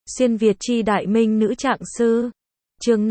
Xuyên Việt chi đại minh nữ trạng sư. Chương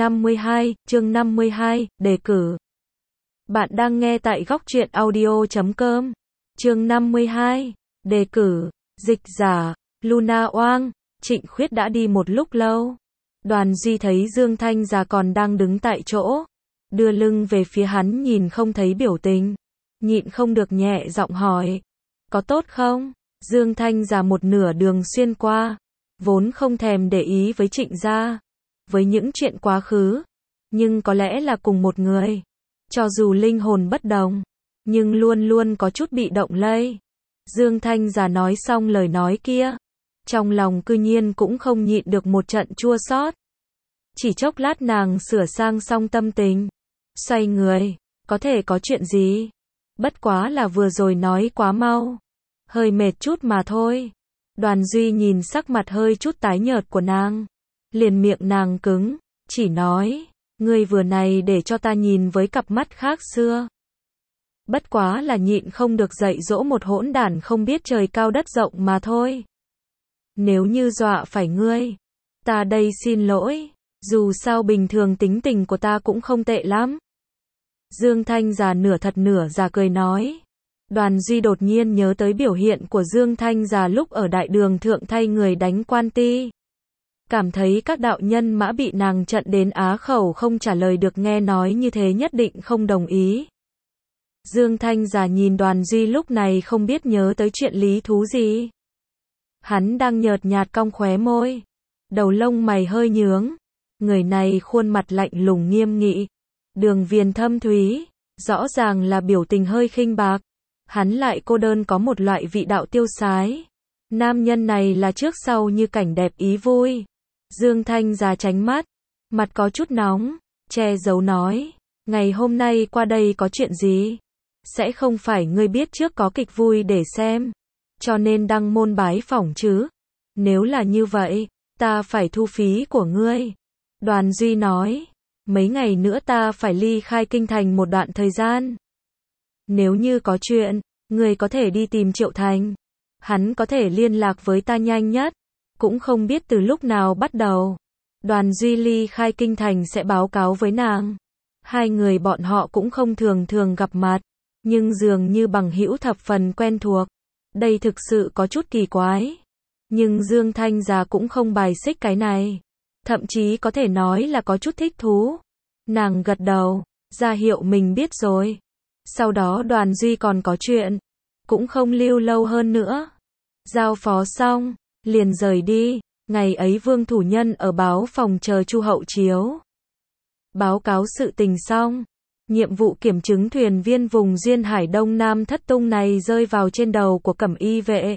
52, đề cử. Bạn đang nghe tại góc truyện audio.com. Chương 52, đề cử. Dịch giả, Luna Oang. Trịnh Khuyết đã đi một lúc lâu. Đoàn Duy thấy Dương Thanh già còn đang đứng tại chỗ, đưa lưng về phía hắn nhìn không thấy biểu tình, nhịn không được nhẹ giọng hỏi, có tốt không? Dương Thanh già một nửa đường xuyên qua, vốn không thèm để ý với Trịnh gia, với những chuyện quá khứ, nhưng có lẽ là cùng một người, cho dù linh hồn bất đồng, nhưng luôn luôn có chút bị động lây. Dương Thanh già nói xong lời nói kia, trong lòng cư nhiên cũng không nhịn được một trận chua xót. Chỉ chốc lát nàng sửa sang xong tâm tình, xoay người, có thể có chuyện gì? Bất quá là vừa rồi nói quá mau, hơi mệt chút mà thôi. Đoàn Duy nhìn sắc mặt hơi chút tái nhợt của nàng, liền miệng nàng cứng, chỉ nói, ngươi vừa này để cho ta nhìn với cặp mắt khác xưa. Bất quá là nhịn không được dạy dỗ một hỗn đản không biết trời cao đất rộng mà thôi. Nếu như dọa phải ngươi, ta đây xin lỗi, dù sao bình thường tính tình của ta cũng không tệ lắm. Dương Thanh già nửa thật nửa giả cười nói. Đoàn Duy đột nhiên nhớ tới biểu hiện của Dương Thanh già lúc ở đại đường thượng thay người đánh quan ti. Cảm thấy các đạo nhân mã bị nàng trận đến á khẩu không trả lời được, nghe nói như thế nhất định không đồng ý. Dương Thanh già nhìn Đoàn Duy lúc này không biết nhớ tới chuyện lý thú gì. Hắn đang nhợt nhạt cong khóe môi, đầu lông mày hơi nhướng, người này khuôn mặt lạnh lùng nghiêm nghị, đường viền thâm thúy, rõ ràng là biểu tình hơi khinh bạc, hắn lại cô đơn có một loại vị đạo tiêu sái. Nam nhân này là trước sau như cảnh đẹp ý vui. Dương Thanh già tránh mắt, mặt có chút nóng, che giấu nói, ngày hôm nay qua đây có chuyện gì? Sẽ không phải ngươi biết trước có kịch vui để xem, cho nên đăng môn bái phỏng chứ? Nếu là như vậy, ta phải thu phí của ngươi. Đoàn Duy nói, mấy ngày nữa ta phải ly khai kinh thành một đoạn thời gian. Nếu như có chuyện, ngươi có thể đi tìm Triệu Thành. Hắn có thể liên lạc với ta nhanh nhất. Cũng không biết từ lúc nào bắt đầu, Đoàn Duy ly khai kinh thành sẽ báo cáo với nàng. Hai người bọn họ cũng không thường thường gặp mặt, nhưng dường như bằng hữu thập phần quen thuộc. Đây thực sự có chút kỳ quái. Nhưng Dương Thanh già cũng không bài xích cái này. Thậm chí có thể nói là có chút thích thú. Nàng gật đầu, ra hiệu mình biết rồi. Sau đó Đoàn Duy còn có chuyện, cũng không lưu lâu hơn nữa. Giao phó xong, liền rời đi. Ngày ấy Vương Thủ Nhân ở báo phòng chờ Chu Hậu Chiếu. Báo cáo sự tình xong, nhiệm vụ kiểm chứng thuyền viên vùng duyên hải Đông Nam thất tung này rơi vào trên đầu của Cẩm Y vệ.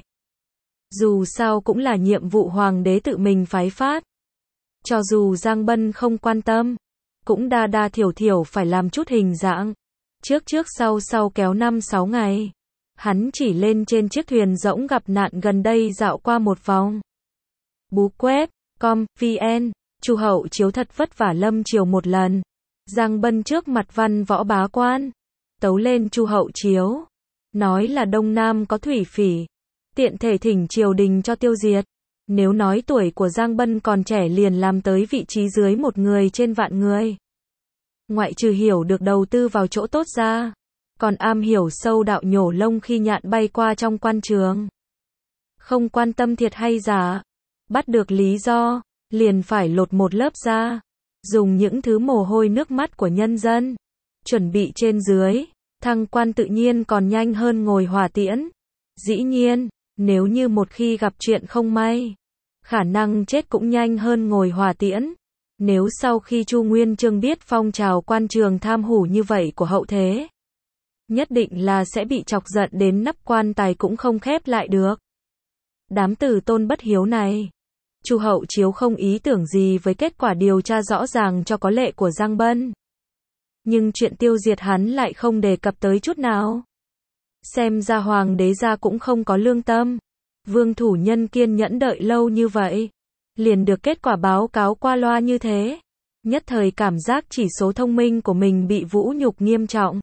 Dù sao cũng là nhiệm vụ hoàng đế tự mình phái phát. Cho dù Giang Bân không quan tâm, cũng đa đa thiểu thiểu phải làm chút hình dạng. Trước sau kéo 5-6 ngày. Hắn chỉ lên trên chiếc thuyền rỗng gặp nạn gần đây dạo qua một vòng. Bú quét, vn, Chu Hậu Chiếu thật vất vả lâm triều một lần. Giang Bân trước mặt văn võ bá quan, tấu lên Chu Hậu Chiếu, nói là Đông Nam có thủy phỉ, tiện thể thỉnh triều đình cho tiêu diệt. Nếu nói tuổi của Giang Bân còn trẻ liền làm tới vị trí dưới một người trên vạn người. Ngoại trừ hiểu được đầu tư vào chỗ tốt ra, còn am hiểu sâu đạo nhổ lông khi nhạn bay qua trong quan trường. Không quan tâm thiệt hay giả, bắt được lý do, liền phải lột một lớp da, dùng những thứ mồ hôi nước mắt của nhân dân, chuẩn bị trên dưới, thăng quan tự nhiên còn nhanh hơn ngồi hỏa tiễn. Dĩ nhiên, nếu như một khi gặp chuyện không may, khả năng chết cũng nhanh hơn ngồi hỏa tiễn. Nếu sau khi Chu Nguyên Chương biết phong trào quan trường tham hủ như vậy của hậu thế, nhất định là sẽ bị chọc giận đến nắp quan tài cũng không khép lại được. Đám tử tôn bất hiếu này, Chu Hậu Chiếu không ý tưởng gì với kết quả điều tra rõ ràng cho có lệ của Giang Bân. Nhưng chuyện tiêu diệt hắn lại không đề cập tới chút nào. Xem ra hoàng đế gia cũng không có lương tâm. Vương Thủ Nhân kiên nhẫn đợi lâu như vậy, liền được kết quả báo cáo qua loa như thế. Nhất thời cảm giác chỉ số thông minh của mình bị vũ nhục nghiêm trọng.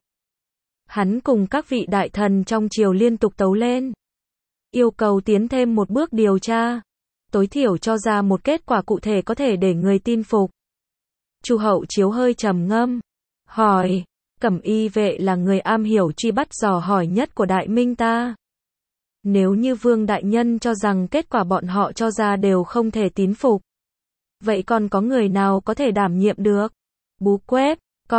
Hắn cùng các vị đại thần trong triều liên tục tấu lên, yêu cầu tiến thêm một bước điều tra. tối thiểu cho ra một kết quả cụ thể có thể để người tin phục. Chu Hậu Chiếu hơi trầm ngâm, hỏi, Cẩm Y vệ là người am hiểu truy bắt dò hỏi nhất của Đại Minh ta. Nếu như Vương đại nhân cho rằng kết quả bọn họ cho ra đều không thể tín phục, vậy còn có người nào có thể đảm nhiệm được? Bú quét,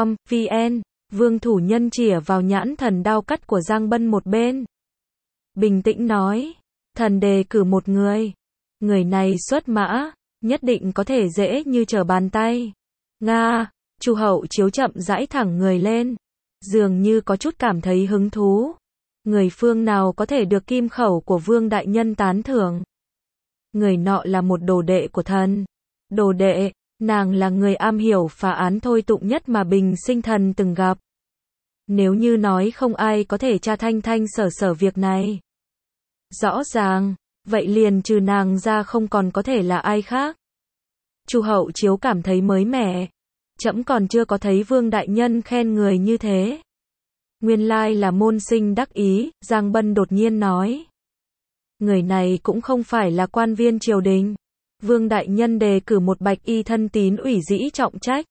vn, Vương thủ nhân chĩa vào nhãn thần đao cắt của Giang Bân một bên. Bình tĩnh nói, thần đề cử một người. Người này xuất mã, nhất định có thể dễ như trở bàn tay. Nga, Chu Hậu Chiếu chậm rãi thẳng người lên, dường như có chút cảm thấy hứng thú. Người phương nào có thể được kim khẩu của Vương đại nhân tán thưởng? Người nọ là một đồ đệ của thần. Đồ đệ, nàng là người am hiểu phá án thôi tụng nhất mà Bình Sinh Thần từng gặp. Nếu như nói không ai có thể tra thanh thanh sở sở việc này. Rõ ràng, vậy liền trừ nàng ra không còn có thể là ai khác. Chu Hậu Chiếu cảm thấy mới mẻ. Trẫm còn chưa có thấy Vương đại nhân khen người như thế. Nguyên lai là môn sinh đắc ý, Giang Bân đột nhiên nói. Người này cũng không phải là quan viên triều đình. Vương đại nhân đề cử một bạch y thân tín ủy dĩ trọng trách.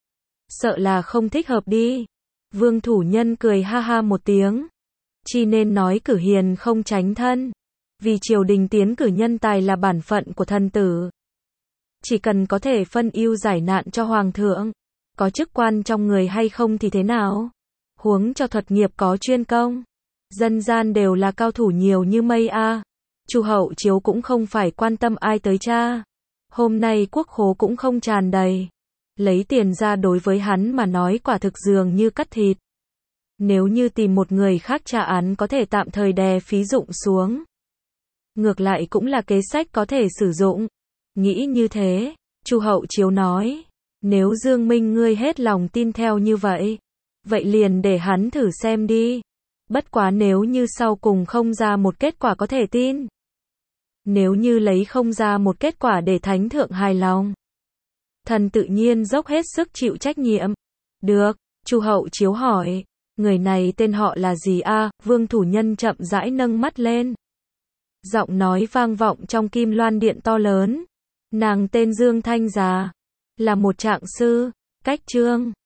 Sợ là không thích hợp đi. Vương thủ nhân cười ha ha một tiếng. Chi nên nói cử hiền không tránh thân. Vì triều đình tiến cử nhân tài là bản phận của thần tử. Chỉ cần có thể phân ưu giải nạn cho hoàng thượng. Có chức quan trong người hay không thì thế nào? Huống cho thuật nghiệp có chuyên công. Dân gian đều là cao thủ nhiều như mây a. Chu Hậu Chiếu cũng không phải quan tâm ai tới cha. Hôm nay quốc khố cũng không tràn đầy. Lấy tiền ra đối với hắn mà nói quả thực dường như cắt thịt. Nếu như tìm một người khác tra án có thể tạm thời đè phí dụng xuống. Ngược lại cũng là kế sách có thể sử dụng. Nghĩ như thế, Chu Hậu Chiếu nói, nếu Dương Minh ngươi hết lòng tin theo như vậy, vậy liền để hắn thử xem đi. Bất quá nếu như sau cùng không ra một kết quả có thể tin. Nếu như lấy không ra một kết quả để thánh thượng hài lòng, thần tự nhiên dốc hết sức chịu trách nhiệm. Được, Chu Hậu Chiếu hỏi, người này tên họ là gì a? Vương thủ nhân chậm rãi nâng mắt lên. Giọng nói vang vọng trong kim loan điện to lớn. Nàng tên Dương Thanh Già, là một trạng sư, cách chương.